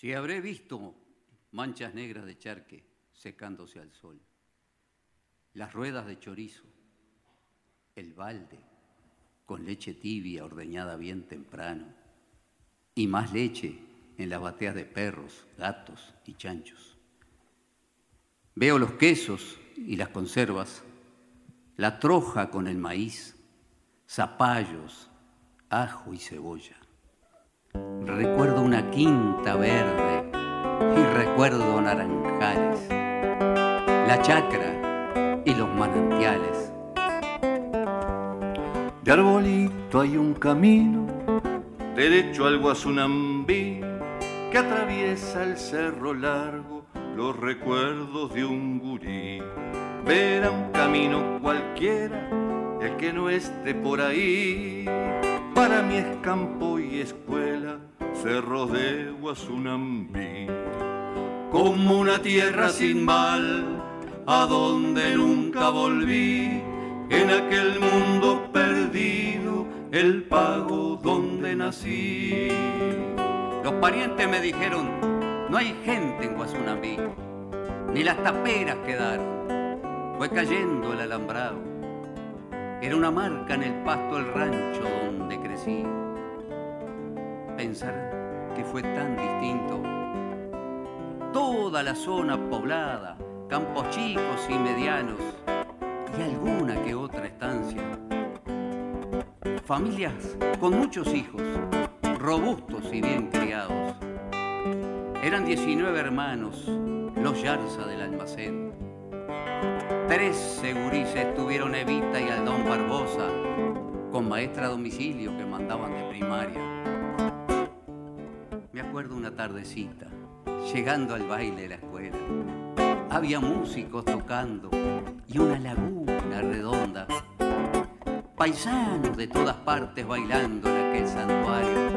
Si habré visto manchas negras de charque secándose al sol, las ruedas de chorizo, el balde con leche tibia ordeñada bien temprano, y más leche en las bateas de perros, gatos y chanchos. Veo los quesos y las conservas, la troja con el maíz, zapallos, ajo y cebolla. Recuerdo una quinta verde y recuerdo naranjales, la chacra y los manantiales. De arbolito hay un camino derecho al Guasunambí que atraviesa el cerro largo, los recuerdos de un gurí. Verá un camino cualquiera, el que no esté por ahí. Para mí es campo y escuela, cerros de Guasunambí. Como una tierra sin mal, a donde nunca volví, en aquel mundo perdido, el pago donde nací. Los parientes me dijeron, no hay gente en Guasunambí, ni las taperas quedaron. Fue cayendo el alambrado, era una marca en el pasto el rancho donde crecí. Pensar que fue tan distinto, toda la zona poblada, campos chicos y medianos, y alguna que otra estancia. Familias con muchos hijos, robustos y bien criados. Eran 19 hermanos, los Yarza del almacén. 13 gurises tuvieron Evita y Aldón Barbosa, con maestra a domicilio que mandaban de primaria. Me acuerdo una tardecita, llegando al baile de la escuela. Había músicos tocando y una laguna redonda. Paisanos de todas partes bailando en aquel santuario,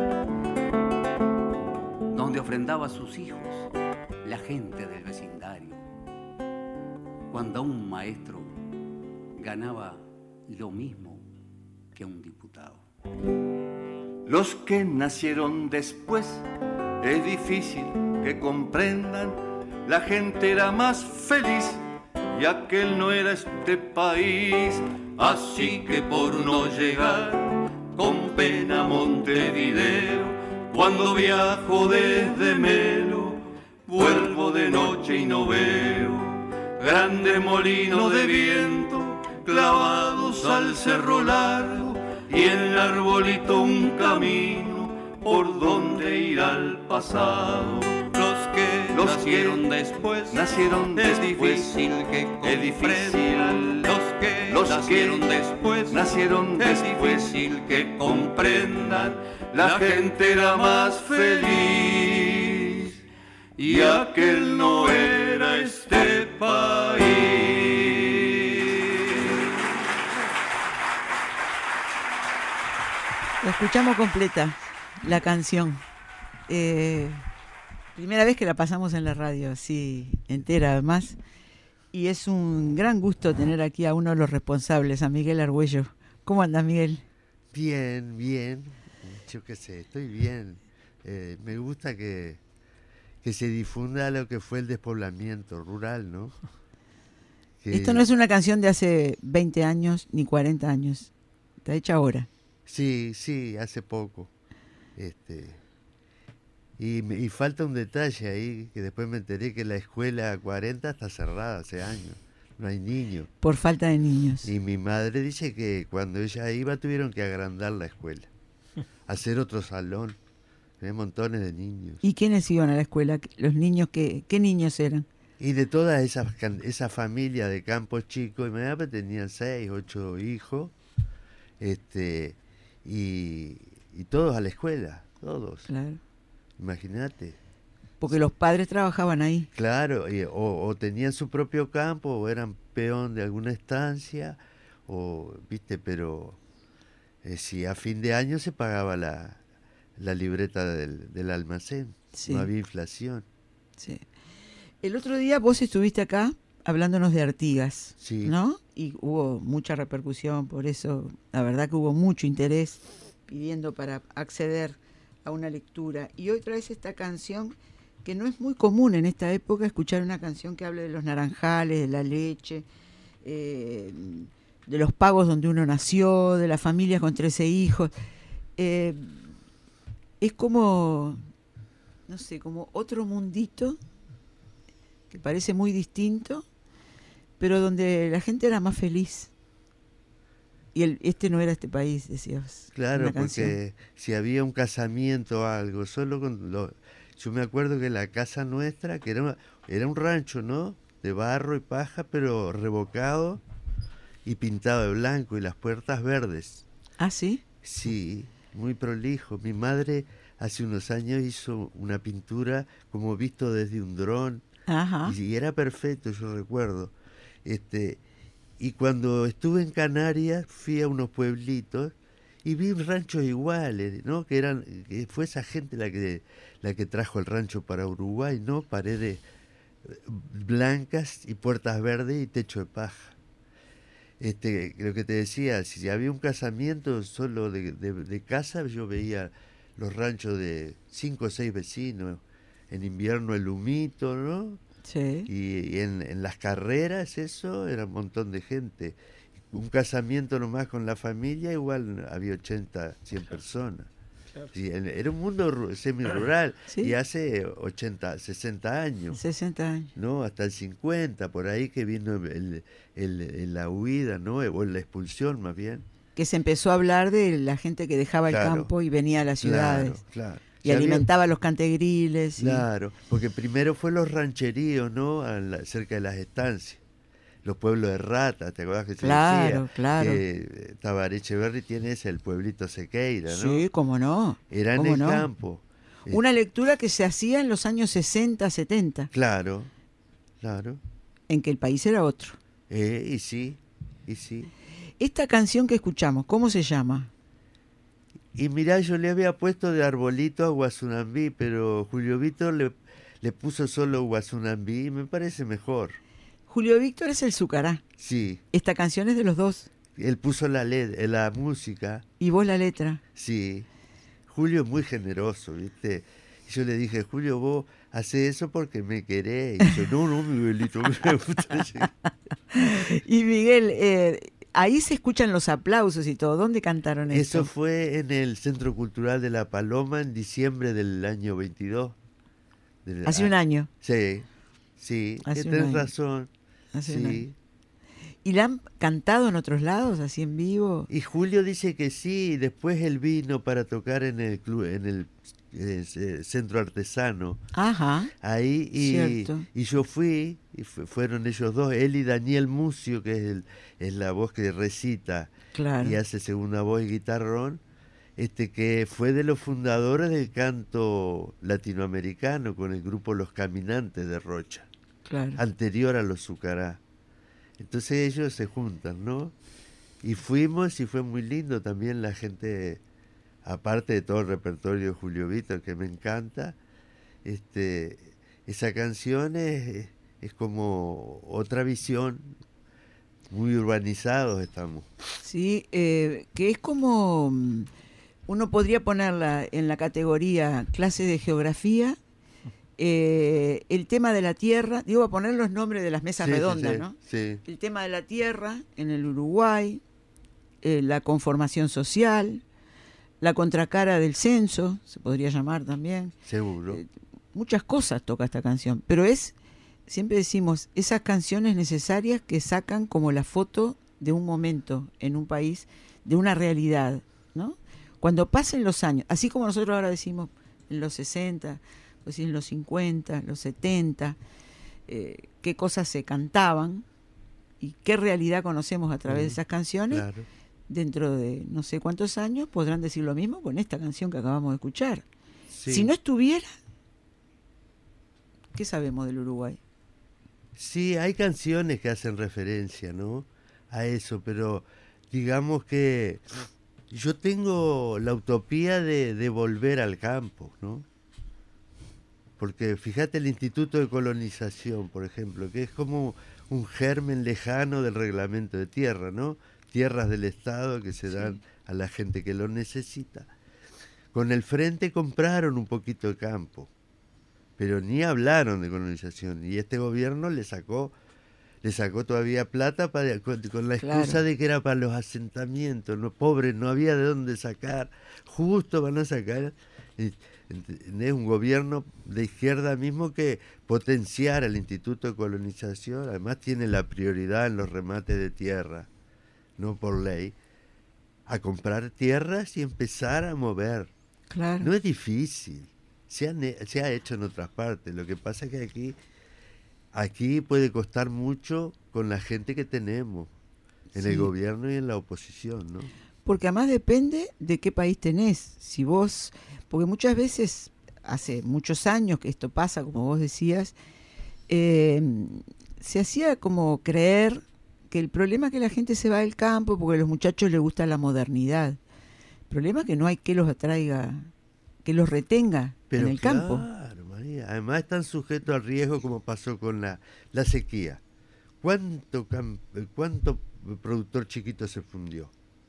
donde ofrendaba a sus hijos la gente del vecindario. Cuando un maestro ganaba lo mismo que un diputado. Los que nacieron después es difícil que comprendan, la gente era más feliz y aquel no era este país. Así que por no llegar con pena a Montevideo, cuando viajo desde Melo, vuelvo de noche y no veo grandes molinos de viento clavados al cerro largo, y en el arbolito un camino por donde ir al pasado. Los que nacieron después, es difícil que comprendan. Los que nacieron después, es difícil que comprendan. La gente era más feliz y aquel no era este país. La escuchamos completa, la canción. Primera vez que la pasamos en la radio, así entera además. Y es un gran gusto tener aquí a uno de los responsables, a Miguel Argüello. ¿Cómo andas, Miguel? Bien, bien. Yo qué sé, estoy bien. Me gusta que se difunda lo que fue el despoblamiento rural, ¿no? Esto no es una canción de hace 20 años ni 40 años. Está hecha ahora. Sí, hace poco. Y falta un detalle ahí, que después me enteré que la escuela 40 está cerrada hace años. No hay niños. Por falta de niños. Y mi madre dice que cuando ella iba tuvieron que agrandar la escuela, hacer otro salón. Hay montones de niños. ¿Y quiénes iban a la escuela? Los niños, ¿qué niños eran? Y de toda esa familia de campos chicos, imagínate, tenían 6, 8 hijos, y todos a la escuela, todos. Claro. Imagínate. Porque los padres trabajaban ahí. Claro, o tenían su propio campo, o eran peón de alguna estancia, pero si a fin de año se pagaba la libreta del almacén, sí. No había inflación. Sí. El otro día vos estuviste acá hablándonos de Artigas, sí. ¿no? Y hubo mucha repercusión por eso, la verdad que hubo mucho interés pidiendo para acceder a una lectura. Y hoy traes esta canción que no es muy común en esta época escuchar una canción que hable de los naranjales, de la leche, de los pagos donde uno nació, de las familias con 13 hijos. Es como, no sé, como otro mundito que parece muy distinto, pero donde la gente era más feliz. Y este no era este país, decías. Claro, porque si había un casamiento o algo, yo me acuerdo que la casa nuestra, que era un rancho, ¿no? De barro y paja, pero revocado y pintado de blanco y las puertas verdes. ¿Ah, sí? Sí, muy prolijo. Mi madre hace unos años hizo una pintura como visto desde un dron. Ajá. Y era perfecto, yo recuerdo. Y cuando estuve en Canarias fui a unos pueblitos y vi ranchos iguales, ¿no? Que fue esa gente la que trajo el rancho para Uruguay, ¿no? Paredes blancas y puertas verdes y techo de paja. Lo que te decía, si había un casamiento solo de casa, yo veía los ranchos de 5 o 6 vecinos, en invierno el humito, ¿no? Sí. Y en las carreras eso era un montón de gente. Un casamiento nomás con la familia, igual había 80, 100 personas. Claro. Sí, era un mundo semi-rural, ¿Sí? Y hace 80, 60 años. 60 años. ¿No? Hasta el 50, por ahí que vino la huida, ¿no? O la expulsión más bien. Que se empezó a hablar de la gente que dejaba el campo y venía a las ciudades. Claro. Y alimentaba los cantegriles. Claro, porque primero fue los rancheríos, ¿no? Cerca de las estancias. Los pueblos de ratas, ¿te acuerdas que se decía? Claro. Que Tabaré Echeverri tiene el pueblito Sequeira, ¿no? Sí, cómo no. Era en el campo. Una lectura que se hacía en los años 60, 70. Claro. En que el país era otro. Y sí. Esta canción que escuchamos, ¿cómo se llama? Y mirá, yo le había puesto de arbolito a Guasunambí, pero Julio Víctor le puso solo Guasunambí y me parece mejor. Julio Víctor es el Zucará. Sí. Esta canción es de los dos. Él puso la música. ¿Y vos la letra? Sí. Julio es muy generoso, ¿viste? Y yo le dije, Julio, vos hacés eso porque me querés. Y yo, no, Miguelito, me gusta. Y Miguel, ahí se escuchan los aplausos y todo. ¿Dónde cantaron eso? Eso fue en el Centro Cultural de La Paloma en diciembre del año 22. Hace un año. Sí, tenés razón. Hace un año. ¿Y la han cantado en otros lados, así en vivo? Y Julio dice que sí, después él vino para tocar en el club, en el centro artesano. Ajá. Ahí y yo fui, y fueron ellos dos, él y Daniel Mucio, que es la voz que recita. Claro. Y hace segunda voz y guitarrón, que fue de los fundadores del canto latinoamericano con el grupo Los Caminantes de Rocha. Claro. Anterior a los Zucará. Entonces ellos se juntan, ¿no? Y fuimos y fue muy lindo también la gente, aparte de todo el repertorio de Julio Víctor que me encanta, esa canción es como otra visión, muy urbanizados estamos. Sí, que es como, uno podría ponerla en la categoría clase de geografía, el tema de la tierra, digo, a poner los nombres de las mesas redondas, ¿no? Sí. El tema de la tierra en el Uruguay, la conformación social, la contracara del censo, se podría llamar también. Seguro. Muchas cosas toca esta canción, pero siempre decimos, esas canciones necesarias que sacan como la foto de un momento en un país, de una realidad, ¿no? Cuando pasen los años, así como nosotros ahora decimos en los 60, pues en los 50, los 70, qué cosas se cantaban y qué realidad conocemos a través de esas canciones. Claro. Dentro de no sé cuántos años podrán decir lo mismo con esta canción que acabamos de escuchar. Sí. Si no estuviera, ¿qué sabemos del Uruguay? Sí, hay canciones que hacen referencia, ¿no? A eso, pero digamos que yo tengo la utopía de volver al campo, ¿no? Porque fíjate el Instituto de Colonización, por ejemplo, que es como un germen lejano del reglamento de tierra, ¿no? Tierras del Estado que se dan a la gente que lo necesita. Con el Frente compraron un poquito de campo, pero ni hablaron de colonización. Y este gobierno le sacó todavía plata con la excusa Claro. de que era para los asentamientos. Los pobres no había de dónde sacar, justo van a sacar. Es un gobierno de izquierda mismo que potenciar al Instituto de Colonización, además tiene la prioridad en los remates de tierra, no por ley, a comprar tierras y empezar a mover. Claro. No es difícil, se ha hecho en otras partes, lo que pasa es que aquí puede costar mucho con la gente que tenemos, en Sí. el gobierno y en la oposición, ¿no? Porque además depende de qué país tenés. Si vos, porque muchas veces, hace muchos años que esto pasa, como vos decías, se hacía como creer que el problema es que la gente se va del campo porque a los muchachos les gusta la modernidad. El problema es que no hay que los atraiga, que los retenga en el campo. Claro, María. Además están sujetos al riesgo como pasó con la sequía. ¿Cuánto productor chiquito se fundió?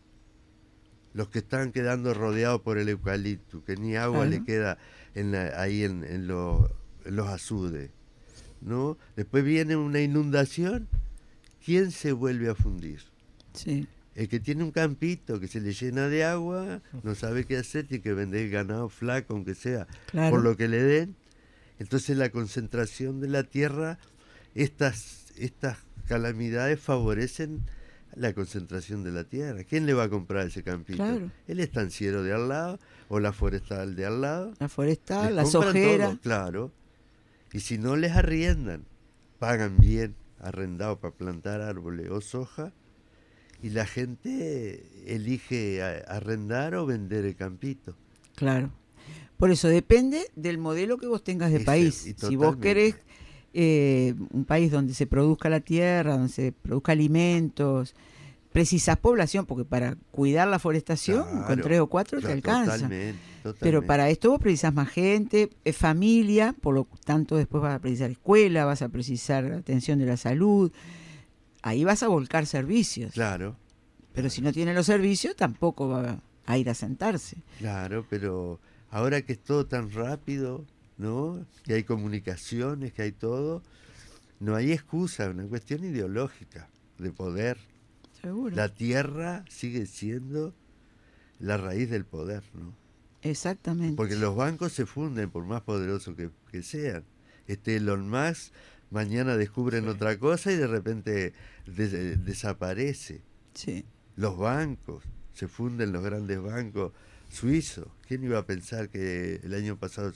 Los que están quedando rodeados por el eucalipto, que ni agua Claro. le queda ahí en los azudes, ¿no? Después viene una inundación, ¿quién se vuelve a fundir? Sí, El que tiene un campito que se le llena de agua, no sabe qué hacer, tiene que vender el ganado flaco, aunque sea, claro. por lo que le den. Entonces la concentración de la tierra, estas calamidades favorecen la concentración de la tierra. ¿Quién le va a comprar ese campito? Claro. El estanciero de al lado o la forestal de al lado. La forestal, Les la compran sojera. todo, claro. Y si no les arriendan, pagan bien arrendado para plantar árboles o soja, y la gente elige arrendar o vender el campito. Claro. Por eso depende del modelo que vos tengas de Ese, país. y Si vos totalmente. querés un país donde se produzca la tierra, donde se produzca alimentos, precisás población, porque para cuidar la forestación Claro, con 3 o 4 te claro, alcanza. Totalmente. Pero para esto vos precisás más gente, familia, por lo tanto después vas a precisar escuela, vas a precisar atención de la salud. Ahí vas a volcar servicios. Claro. Pero si no tiene los servicios, tampoco va a ir a sentarse. Claro, pero ahora que es todo tan rápido, ¿no? Que hay comunicaciones, que hay todo, no hay excusa, una cuestión ideológica, de poder. Seguro. La tierra sigue siendo la raíz del poder, ¿no? Exactamente. Porque los bancos se funden, por más poderosos que sean. Elon Musk mañana descubren otra cosa y de repente desaparece. Sí. Los bancos, se funden los grandes bancos suizos. ¿Quién iba a pensar que el año pasado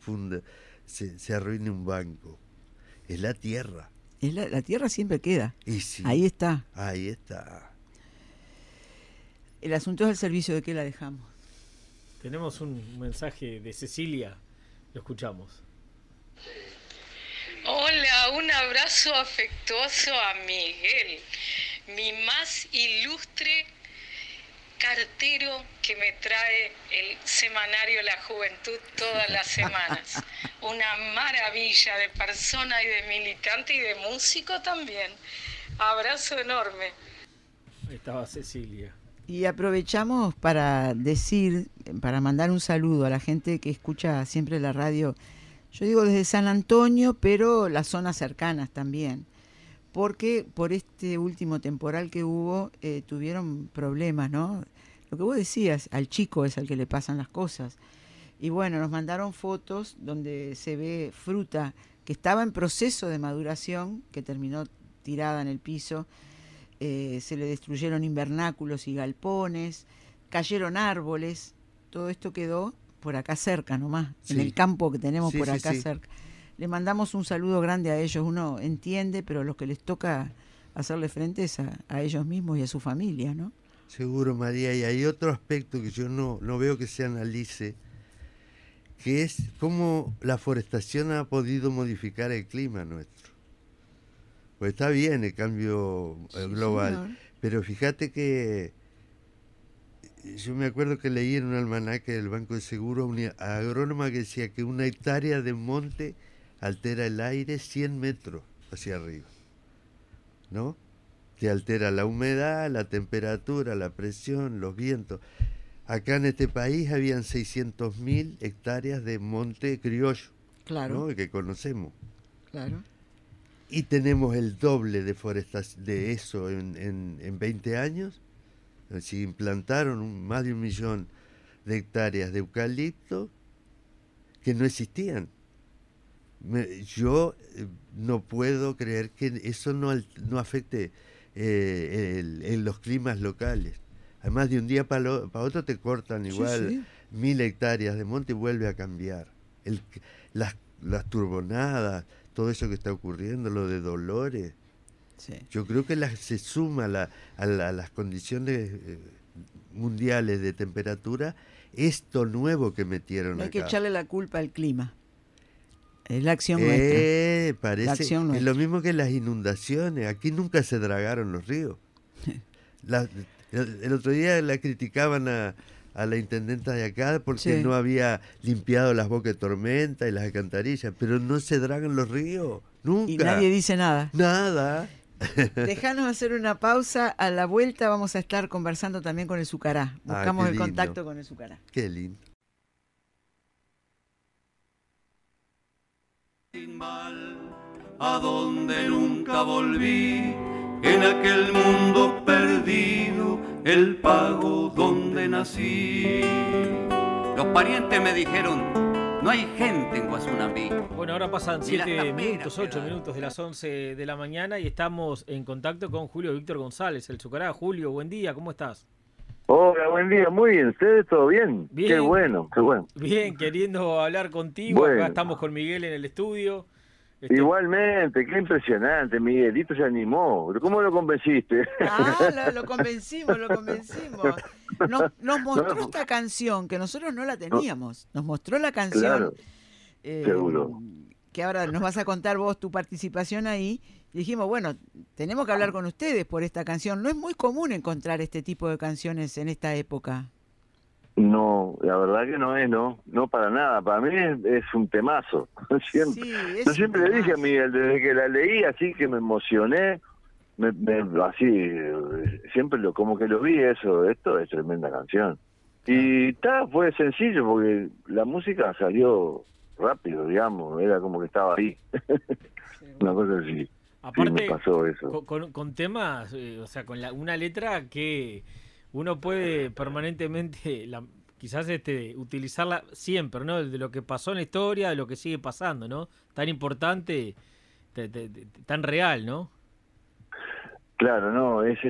se arruine un banco? Es la tierra. La tierra siempre queda. Y sí, Ahí está. ahí está. El asunto es el servicio de qué la dejamos. Tenemos un mensaje de Cecilia, lo escuchamos. Hola, un abrazo afectuoso a Miguel, mi más ilustre cartero que me trae el semanario La Juventud todas las semanas. Una maravilla de persona y de militante y de músico también. Abrazo enorme. Ahí estaba Cecilia. Y aprovechamos para decir, para mandar un saludo a la gente que escucha siempre la radio. Yo digo desde San Antonio, pero las zonas cercanas también. Porque por este último temporal que hubo, tuvieron problemas, ¿no? Lo que vos decías, al chico es al que le pasan las cosas. Y bueno, nos mandaron fotos donde se ve fruta que estaba en proceso de maduración, que terminó tirada en el piso. Se le destruyeron invernáculos y galpones, cayeron árboles. Todo esto quedó por acá cerca nomás, Sí. en el campo que tenemos Sí, por sí, acá sí. cerca. Le mandamos un saludo grande a ellos. Uno entiende, pero los que les toca hacerle frente es a ellos mismos y a su familia, ¿no? Seguro, María, y hay otro aspecto que yo no veo que se analice, que es cómo la forestación ha podido modificar el clima nuestro. Pues está bien el cambio global, señor. pero fíjate que yo me acuerdo que leí en un almanaque del Banco de Seguro una agrónoma que decía que 1 hectárea de monte altera el aire 100 metros hacia arriba, ¿no? Te altera la humedad, la temperatura, la presión, los vientos. Acá en este país habían 600.000 hectáreas de monte criollo, Claro. ¿no? Que conocemos. Claro. Y tenemos el doble de eso en 20 años. Si implantaron más de 1 millón de hectáreas de eucalipto que no existían. Yo no puedo creer que eso no afecte en los climas locales. Además, de un día para otro te cortan igual Sí. 1000 hectáreas de monte y vuelve a cambiar. Las turbonadas, todo eso que está ocurriendo, lo de Dolores, Sí. yo creo que se suma a las condiciones mundiales de temperatura esto nuevo que metieron No hay acá. que echarle la culpa al clima. Es la acción nuestra. Parece, La acción es nuestra. lo mismo que las inundaciones. Aquí nunca se dragaron los ríos. El otro día la criticaban a la intendenta de acá porque Sí. no había limpiado las bocas de tormenta y las alcantarillas, pero no se dragan los ríos, nunca. Y nadie dice nada. Nada. Dejanos hacer una pausa. A la vuelta vamos a estar conversando también con el Sucará. Buscamos qué el lindo. contacto con el Sucará. Qué lindo. Sin mal, a donde nunca volví, en aquel mundo perdido, el pago donde nací. Los parientes me dijeron, no hay gente en Guasunambí. Bueno, ahora pasan Ni las 7 camperas minutos, 8 quedaron. minutos de las 11 de la mañana y estamos en contacto con Julio Víctor González, el Sucará. Julio, buen día, ¿cómo estás? Hola, buen día, muy bien, ¿ustedes todo bien? Bien. Qué bueno, qué bueno. Bien, queriendo hablar contigo. Bueno. Acá estamos con Miguel en el estudio. Igualmente, qué impresionante, Miguelito se animó. ¿Cómo lo convenciste? Lo convencimos, lo convencimos. Nos mostró No. esta canción que nosotros no la teníamos. Nos mostró la canción. Claro, eh, seguro. Que ahora nos vas a contar vos tu participación ahí. Y dijimos, bueno, tenemos que hablar con ustedes por esta canción. No es muy común encontrar este tipo de canciones en esta época. No, la verdad que no es, no para nada. Para mí es un temazo. Siempre. Sí, es Yo un siempre le dije a temazo. Miguel, desde que la leí, así que me emocioné, siempre como que lo vi esto es tremenda canción. Y fue sencillo porque la música salió rápido, digamos, era como que estaba ahí. Una cosa así. Aparte, sí, me pasó eso. con temas, o sea, con una letra que uno puede permanentemente, quizás utilizarla siempre, ¿no? De lo que pasó en la historia, de lo que sigue pasando, ¿no? Tan importante, tan real, ¿no? Claro, no, es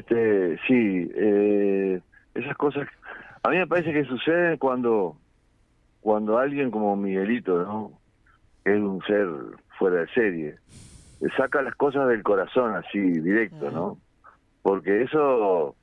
esas cosas, a mí me parece que suceden cuando alguien como Miguelito, ¿no? Es un ser fuera de serie, saca las cosas del corazón así, directo, ¿no? Porque eso,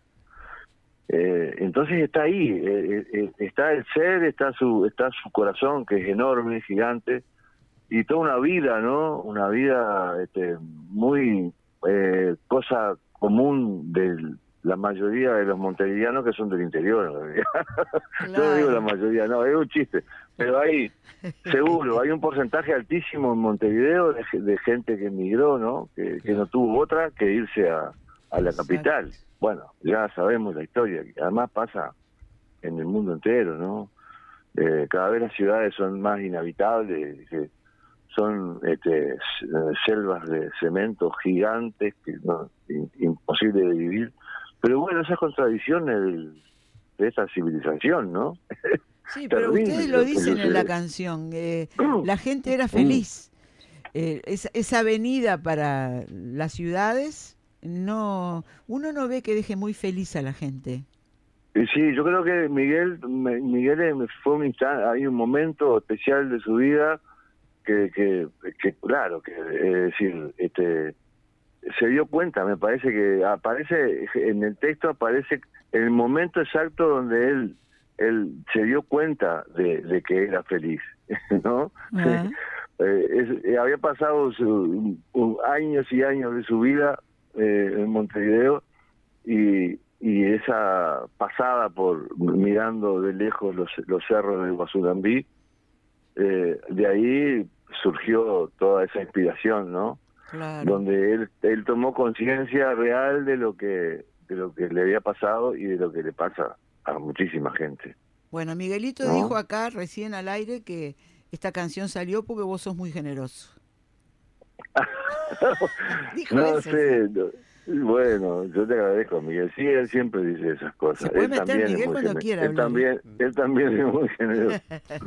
entonces está ahí, está el ser, está su corazón, que es enorme, gigante, y toda una vida, ¿no? Una vida muy cosa común de la mayoría de los montevideanos que son del interior, en realidad. Yo no digo la mayoría, no, es un chiste. Pero hay, seguro, hay un porcentaje altísimo en Montevideo de gente que emigró, ¿no? Que no tuvo otra que irse a la capital. Bueno, ya sabemos la historia, que además pasa en el mundo entero, ¿no? Cada vez las ciudades son más inhabitables, son selvas de cemento gigantes, que imposible de vivir. Pero bueno, esas contradicciones de esta civilización, ¿no? Sí, pero ustedes lo dicen en la canción. La gente era feliz. Esa avenida para las ciudades, uno no ve que deje muy feliz a la gente. Sí, yo creo que Miguel fue hay un momento especial de su vida que claro, que es decir, se dio cuenta, me parece que aparece en el texto, aparece el momento exacto donde él se dio cuenta de que era feliz, ¿no? Había pasado años y años de su vida en Montevideo y esa pasada por mirando de lejos los cerros de Guasunambí, de ahí surgió toda esa inspiración, ¿no? Claro. Donde él tomó conciencia real de lo que le había pasado y de lo que le pasa a muchísima gente. Bueno, Miguelito ¿No? dijo acá recién al aire que esta canción salió porque vos sos muy generoso. Dijo No eso. sé, bueno, yo te agradezco, Miguel. Sí, él siempre dice esas cosas. Se puede Él meter, también es Miguel, muy cuando generoso. quiera Él hablar, también, él también es muy generoso.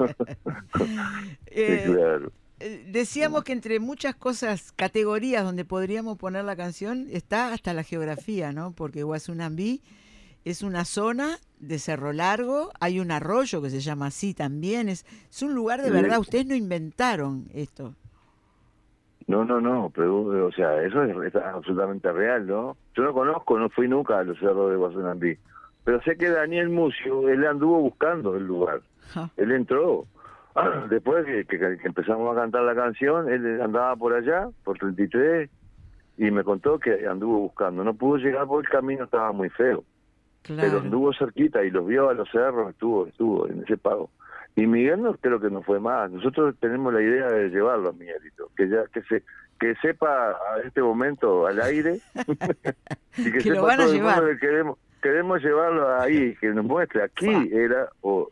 Sí, claro. Decíamos que entre muchas cosas, categorías donde podríamos poner la canción, está hasta la geografía, ¿no? Porque Guasunambí es una zona de Cerro Largo, hay un arroyo que se llama así también, es un lugar de verdad, ustedes no inventaron esto. No, pero, o sea, eso es absolutamente real, ¿no? Yo no conozco, no fui nunca a los cerros de Guasunambí, pero sé que Daniel Mucio, él anduvo buscando el lugar, él entró. Después que empezamos a cantar la canción, él andaba por allá, por 33, y me contó que anduvo buscando. No pudo llegar porque el camino estaba muy feo, pero anduvo cerquita y los vio a los cerros, estuvo en ese pago. Y Miguel no creo que no fue más. Nosotros tenemos la idea de llevarlo a Miguelito, que sepa a este momento al aire y que Que lo sepa van a todo el llevar. mundo que queremos llevarlo ahí, que nos muestre aquí era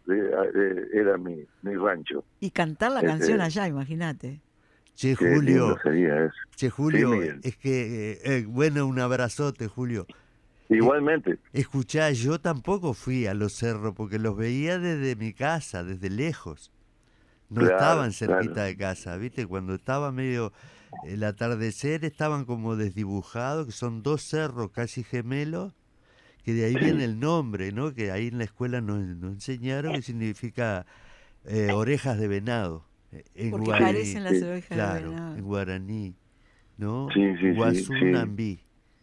mi rancho. Y cantar la canción allá, imagínate. Che, Qué lindo Julio, sería eso. che, Julio, Sí, Miguel. es que, bueno, un abrazote, Julio. Igualmente. Escuchá, yo tampoco fui a los cerros porque los veía desde mi casa, desde lejos. No Claro, estaban cerquita claro. de casa, ¿viste? Cuando estaba medio el atardecer estaban como desdibujados, que son dos cerros casi gemelos, que de ahí viene el nombre, ¿no? Que ahí en la escuela nos enseñaron que significa orejas de venado. En Porque guaraní, parecen las orejas claro, de venado. en guaraní, ¿no? Sí. Guasunambí.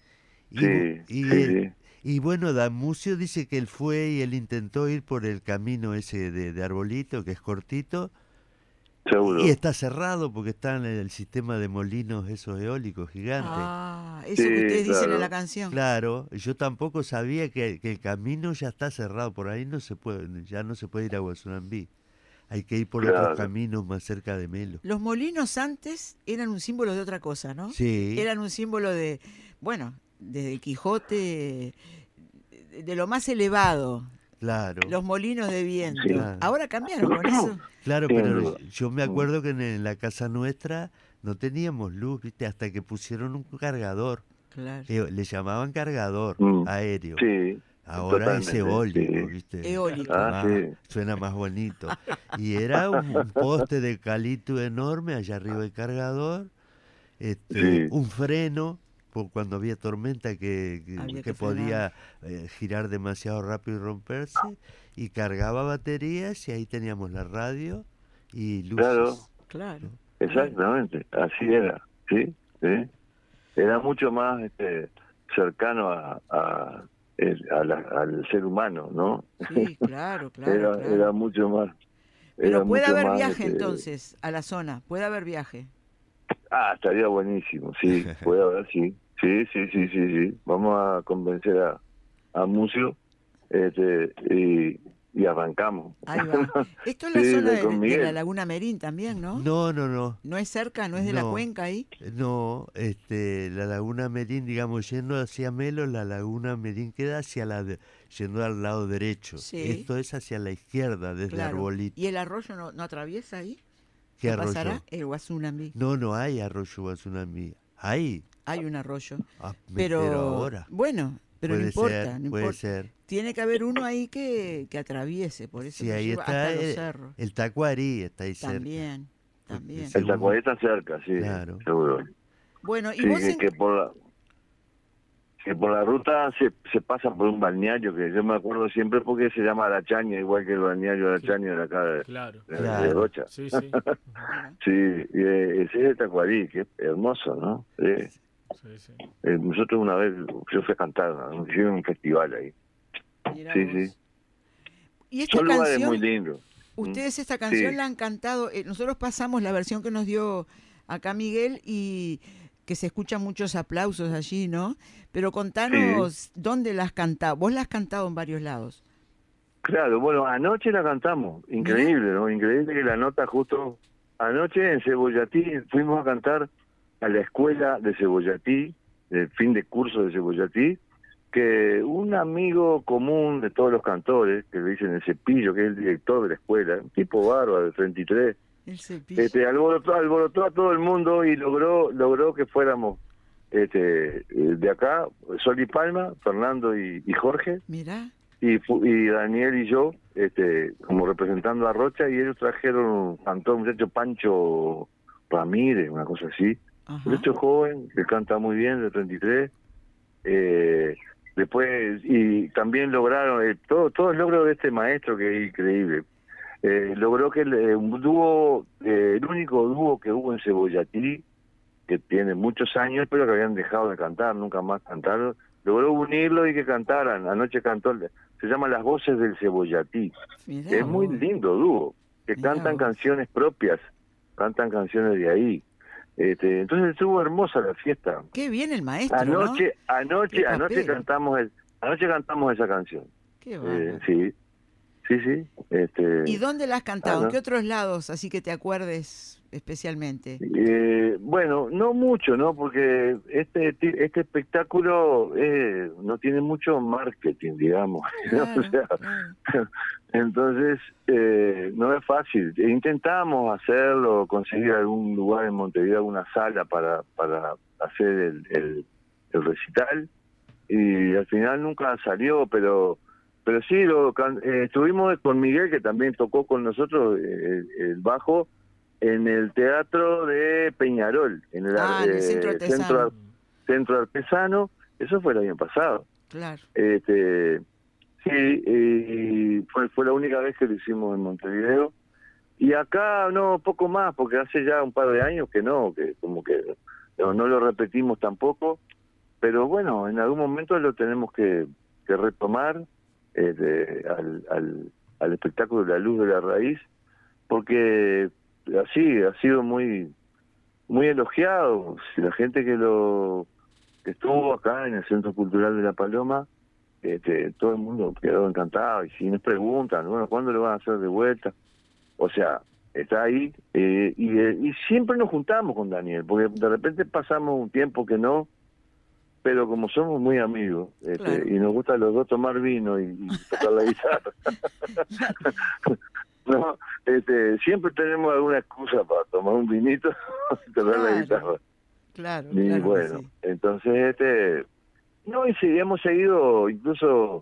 Sí. Y bueno, Damucio dice que él fue y él intentó ir por el camino ese de Arbolito, que es cortito, Seguro. y está cerrado porque está en el sistema de molinos esos eólicos gigantes. Ah, eso Sí, que ustedes dicen claro. en la canción. Claro, yo tampoco sabía que el camino ya está cerrado, por ahí ya no se puede ir a Guasunambí. Hay que ir por otros caminos más cerca de Melo. Los molinos antes eran un símbolo de otra cosa, ¿no? Sí. Eran un símbolo de, bueno, desde el Quijote, de lo más elevado. Claro. Los molinos de viento. Sí. Ahora cambiaron con eso. Claro, Sin pero duda. yo me acuerdo que en la casa nuestra no teníamos luz, ¿viste? Hasta que pusieron un cargador. Claro. Le llamaban cargador aéreo. Sí. Ahora es totalmente, eólico, sí. ¿viste? Eólico. Sí. Suena más bonito. Y era un poste de eucalipto enorme allá arriba del cargador, Sí. un freno, por cuando había tormenta que Había que podía girar demasiado rápido y romperse, y cargaba baterías y ahí teníamos la radio y luces. Claro. Exactamente, así era, sí. Era mucho más cercano al ser humano, ¿no? Sí, claro, claro. Era mucho más. Pero era puede mucho haber más, viaje entonces a la zona, puede haber viaje. Estaría buenísimo, sí, puede haber, sí. Sí. Vamos a convencer a Mucio y arrancamos. Ahí va. Esto es la Sí, zona con de Miguel. la Laguna Merín también, ¿no? No. ¿No es cerca? ¿No es de la No. cuenca ahí? No, la Laguna Merín, digamos, yendo hacia Melo, la Laguna Merín queda yendo al lado derecho. Sí. Esto es hacia la izquierda, desde Claro. Arbolito. ¿Y el arroyo no atraviesa ahí? ¿Qué ¿Qué arroyo? pasará? El Guasunambí. No hay arroyo Guasunambí. Hay. Hay un arroyo. Me entero Pero ahora. bueno, pero no Puede importa, ser, no puede importa. ser. Tiene que haber uno ahí que atraviese, por eso Sí, lo ahí lleva está hasta los cerros. el Tacuarí, está ahí También. Sí. El Tacuarí está cerca, sí, Claro. seguro. Bueno, y Sí, vos que por la ruta se pasa por un balneario que yo me acuerdo siempre porque se llama La Chaña, igual que el balneario de La Chaña de acá de Claro. de Rocha. Sí. Sí, y ese es el Tacuarí, que es hermoso, ¿no? Sí. Sí. Nosotros una vez, yo fui a cantar, ¿no? Hicieron un festival ahí. Mirá Sí, vos. sí. Y esta Son lugares canción, muy lindos. ustedes esta canción Sí. la han cantado, nosotros pasamos la versión que nos dio acá Miguel y que se escuchan muchos aplausos allí, ¿no? Pero contanos dónde las cantado. Vos la has cantado en varios lados. Claro, bueno, anoche la cantamos. Increíble, ¿no? Increíble que la nota justo anoche en Cebollatí fuimos a cantar a la escuela de Cebollatí, de fin de curso de Cebollatí, que un amigo común de todos los cantores, que le dicen el Cepillo, que es el director de la escuela, un tipo bárbaro de 33, El cepillo. Alborotó a todo el mundo y logró que fuéramos de acá, Sol y Palma, Fernando y Jorge, Mirá. y Daniel y yo, como representando a Rocha, y ellos trajeron, cantó un muchacho Pancho Ramírez, una cosa así, Ajá. un muchacho joven que canta muy bien, de 33. Después, y también lograron, todo el logro de este maestro, que es increíble. Logró que un dúo, el único dúo que hubo en Cebollatí, que tiene muchos años, pero que habían dejado de cantar, nunca más cantaron, logró unirlo y que cantaran. Anoche cantó, se llama Las Voces del Cebollatí. Mirá Es muy vos. lindo dúo, que Mirá cantan vos. canciones propias, cantan canciones de ahí. Entonces estuvo hermosa la fiesta. Qué bien el maestro, Anoche Qué anoche papel. cantamos esa canción. Qué bárbaro. Sí. ¿Y dónde la has cantado? ¿En ¿no? qué otros lados? Así que te acuerdes especialmente. Bueno, no mucho, ¿no? Porque este espectáculo no tiene mucho marketing, digamos. ¿no? Claro, O sea, claro. entonces, no es fácil. Intentamos hacerlo, conseguir algún lugar en Montevideo, alguna sala para hacer el recital, y al final nunca salió, pero sí, estuvimos con Miguel, que también tocó con nosotros el bajo, en el Teatro de Peñarol, en el En el Centro Artesano. Centro Artesano. Eso fue el año pasado. Claro. Sí, y fue la única vez que lo hicimos en Montevideo. Y acá no, poco más, porque hace ya un par de años que como que no lo repetimos tampoco. Pero bueno, en algún momento lo tenemos que retomar, al espectáculo de La Luz de la Raíz, porque así ha sido muy elogiado. La gente que estuvo acá en el Centro Cultural de La Paloma, todo el mundo quedó encantado. Y si nos preguntan, bueno, ¿cuándo lo van a hacer de vuelta? O sea, está ahí, y siempre nos juntamos con Daniel, porque de repente pasamos un tiempo que no, pero como somos muy amigos, Claro. y nos gusta a los dos tomar vino y tocar la guitarra, no, siempre tenemos alguna excusa para tomar un vinito y tocar la guitarra. Claro, Y claro que bueno, sí. entonces, no, y sí, hemos seguido incluso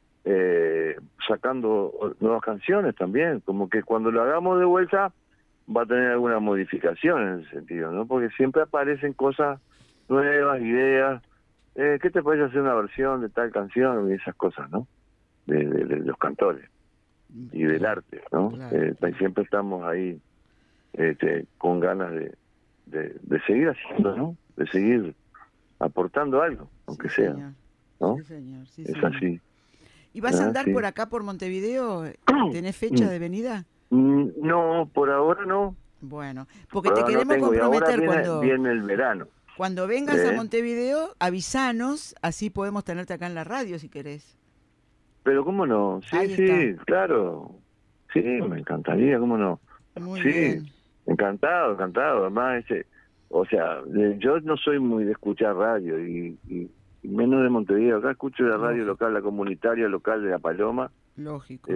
sacando nuevas canciones también, como que cuando lo hagamos de vuelta va a tener alguna modificación en ese sentido, ¿no? Porque siempre aparecen cosas nuevas, ideas. ¿Qué te parece hacer una versión de tal canción? Y esas cosas, ¿no? De los cantores y del arte, ¿no? Claro. Siempre estamos ahí con ganas de seguir haciendo, ¿no? De seguir aportando algo, aunque Sí, sea, señor. ¿no? Sí, señor. Sí, Es señor. así. ¿Y vas a andar Sí. por acá, por Montevideo? ¿Tenés fecha de venida? No, por ahora no. Bueno, porque Por te ahora no queremos tengo, y ahora comprometer viene el verano. cuando vengas a ¿Eh? Montevideo, avisanos, así podemos tenerte acá en la radio si querés. Pero cómo no, Ahí sí, está. claro. Sí, me encantaría, cómo no. Muy Sí, bien. encantado. Además, o sea, yo no soy muy de escuchar radio, y menos de Montevideo. Acá escucho la radio Lógico. local, la comunitaria local de La Paloma. Lógico.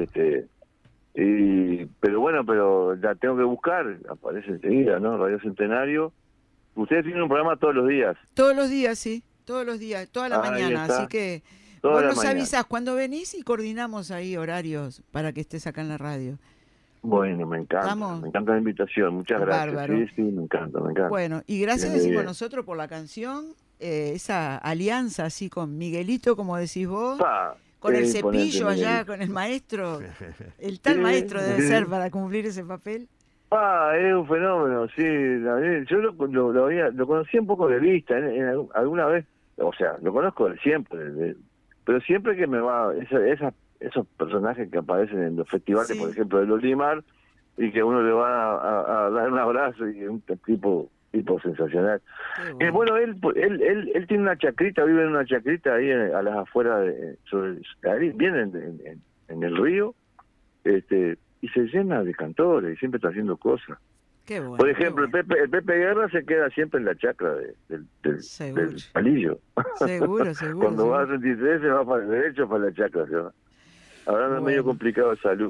Pero bueno, pero la tengo que buscar, aparece enseguida, ¿no? Radio Centenario. Ustedes tienen un programa todos los días. Todos los días, sí. Todos los días, toda la Ahí mañana. está. Así que Toda vos la nos mañana. avisás cuando venís y coordinamos ahí horarios para que estés acá en la radio. Bueno, me ¿Estamos? encanta la invitación, muchas gracias. Bárbaro. Sí, me encanta. Bueno, y gracias Bien, decimos bien. nosotros por la canción, esa alianza así con Miguelito, como decís vos, Pa, con el imponente, cepillo allá, Miguelito. con el maestro. El tal Sí, maestro debe sí. ser para cumplir ese papel. Es un fenómeno, sí. Yo lo conocí un poco de vista, alguna vez, o sea, lo conozco de siempre, pero siempre que me va, esos personajes que aparecen en los festivales, Sí. por ejemplo, del Olimar, y que uno le va a dar un abrazo, y es un tipo sensacional. Qué bueno. Bueno, él tiene una chacrita, vive en una chacrita ahí a las afueras, ahí viene en el río, y se llena de cantores, y siempre está haciendo cosas. Qué bueno. Por qué ejemplo, bueno. el Pepe Guerra se queda siempre en la chacra Seguro. del palillo. Seguro. Cuando va a 33 se va para el derecho, para la chacra. ¿sí? Ahora no es medio Bueno. complicado de salud.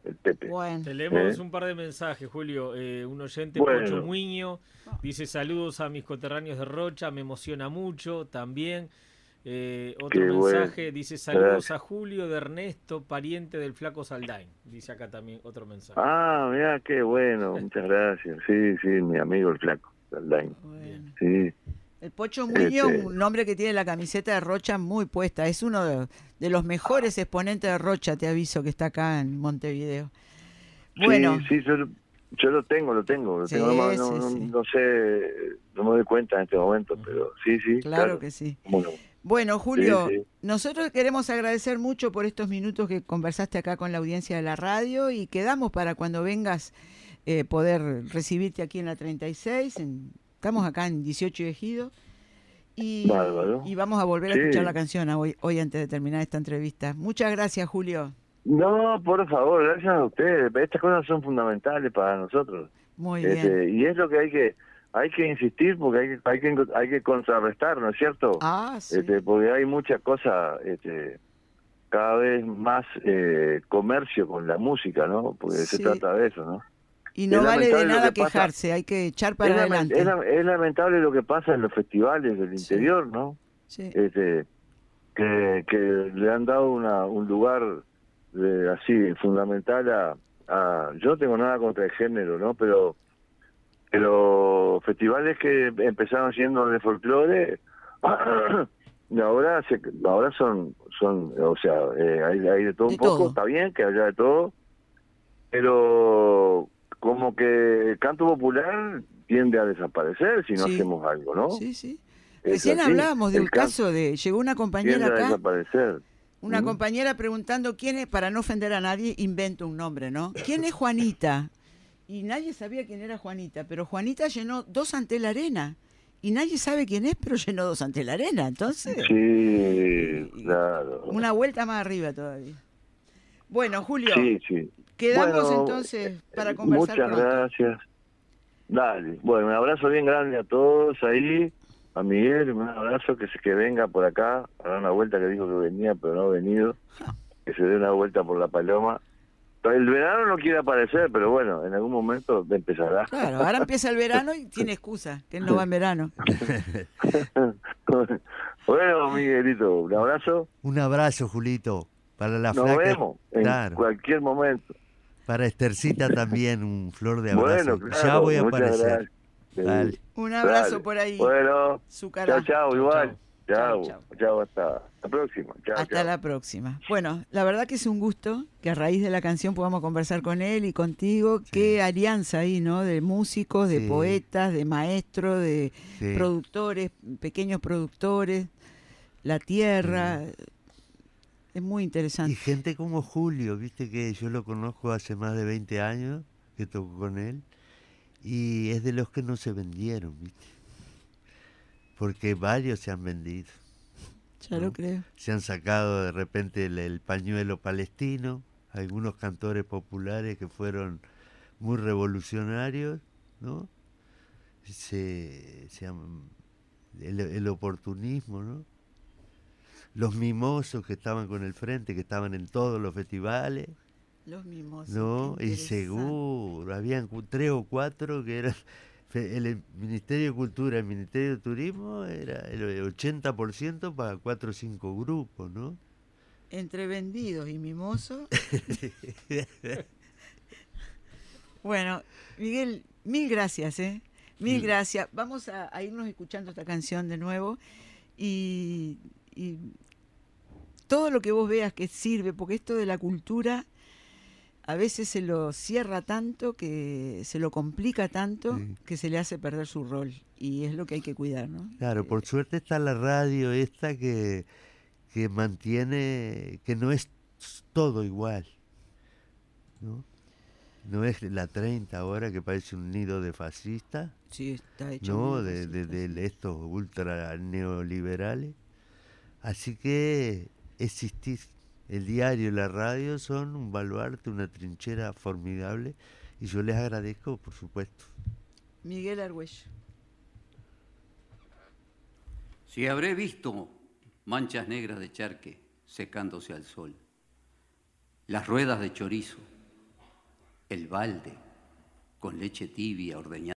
el Pepe. Bueno, Te leemos un par de mensajes, Julio. Un oyente, Bueno. Pocho Muño, dice saludos a mis coterráneos de Rocha, me emociona mucho también. Otro Qué mensaje, bueno. dice saludos Gracias. a Julio de Ernesto, pariente del Flaco Saldain. Dice acá también otro mensaje. Ah, mira, qué bueno, muchas gracias. Sí, sí, mi amigo el Flaco Saldain. bueno. Sí, El Pocho Muño, Este- un hombre que tiene la camiseta de Rocha muy puesta. Es uno de los mejores exponentes de Rocha, te aviso, que está acá en Montevideo. Bueno, sí, yo lo tengo. Sí, Nomás sí, sí. no sé, no me doy cuenta en este momento, pero sí. claro que sí. Cómo no. Bueno, Julio, Sí. nosotros queremos agradecer mucho por estos minutos que conversaste acá con la audiencia de la radio y quedamos para cuando vengas poder recibirte aquí en la 36. Estamos acá en 18 de Ejido y Bárbaro. vamos a volver a Sí. escuchar la canción hoy antes de terminar esta entrevista. Muchas gracias, Julio. No, por favor, gracias a ustedes. Estas cosas son fundamentales para nosotros. Muy bien. Y es lo que hay que insistir porque hay que contrarrestar, ¿no es cierto? Ah, sí. Porque hay muchas cosas, cada vez más comercio con la música, ¿no? Porque se Sí. trata de eso, ¿no? Y no es vale de lamentable lo nada que pasa. quejarse, hay que echar para adelante. Es lamentable lo que pasa en los festivales del Sí. interior, ¿no? Sí. Que le han dado un lugar así fundamental yo no tengo nada contra el género, ¿no? Pero festivales que empezaron siendo de folclore y ahora son o sea, hay de todo De un poco. todo. Está bien que haya de todo, pero como que el canto popular tiende a desaparecer si no Sí. hacemos algo, ¿no? Sí, sí. Es Recién así. hablábamos de El un canto caso llegó una compañera tiende a acá, desaparecer. una ¿Mm? compañera preguntando quién es, para no ofender a nadie, invento un nombre, ¿no? ¿Quién es Juanita? Y nadie sabía quién era Juanita, pero Juanita llenó 2 ante la arena. Y nadie sabe quién es, pero llenó 2 ante la arena. Entonces, Sí, claro. una vuelta más arriba todavía. Bueno, Julio, Sí. quedamos Bueno, entonces para conversar muchas pronto. gracias. Dale. Bueno, un abrazo bien grande a todos ahí. A Miguel, un abrazo, que venga por acá a dar una vuelta, que dijo que venía, pero no ha venido. Que se dé una vuelta por la Paloma. El verano no quiere aparecer, pero bueno, en algún momento empezará. Claro, ahora empieza el verano y tiene excusa, que él no va en verano. Bueno, Miguelito, un abrazo. Un abrazo, Julito, para la Nos flaca. vemos en Claro. cualquier momento. Para Estercita también, un flor de abrazo. Bueno, Ya claro, voy a muchas aparecer. gracias. Dale. Un abrazo Dale. por ahí. Bueno, Su cara. chao, igual. Chao, Chao, hasta la próxima. Chao, Hasta chao. la próxima. Bueno, la verdad que es un gusto que a raíz de la canción podamos conversar con él y contigo. Qué alianza ahí, ¿no? De músicos, de Sí. poetas, de maestros, de Sí. productores, pequeños productores, la tierra. Es muy Y interesante. gente como Julio, viste que yo lo conozco hace más de 20 años, que toco con él, y es de los que no se vendieron, viste. Porque varios se han vendido. Ya lo creo. Se han sacado de repente el pañuelo palestino, algunos cantores populares que fueron muy revolucionarios, ¿no? El oportunismo, ¿no? Los mimosos que estaban con el frente, que estaban en todos los festivales, Los mismos. ¿no? Y seguro, habían 3 o 4 que eran el Ministerio de Cultura, el Ministerio de Turismo, era el 80% para 4 o 5 grupos, ¿no? Entre vendidos y mimosos. Bueno, Miguel, mil gracias, ¿eh? Mil gracias. Vamos a irnos escuchando esta canción de nuevo y todo lo que vos veas que sirve, porque esto de la cultura a veces se lo cierra tanto, que se lo complica tanto, Sí. que se le hace perder su rol. Y es lo que hay que cuidar, ¿no? Claro, por suerte está la radio esta que mantiene, que no es todo igual, ¿no? No es la 30 ahora que parece un nido de fascistas, Sí, está hecho. ¿no? muy De fascista, sí. estos ultra neoliberales. Así que existir el diario y la radio son un baluarte, una trinchera formidable, y yo les agradezco, por supuesto. Miguel Argüello. Si habré visto manchas negras de charque secándose al sol, las ruedas de chorizo, el balde con leche tibia ordeñada.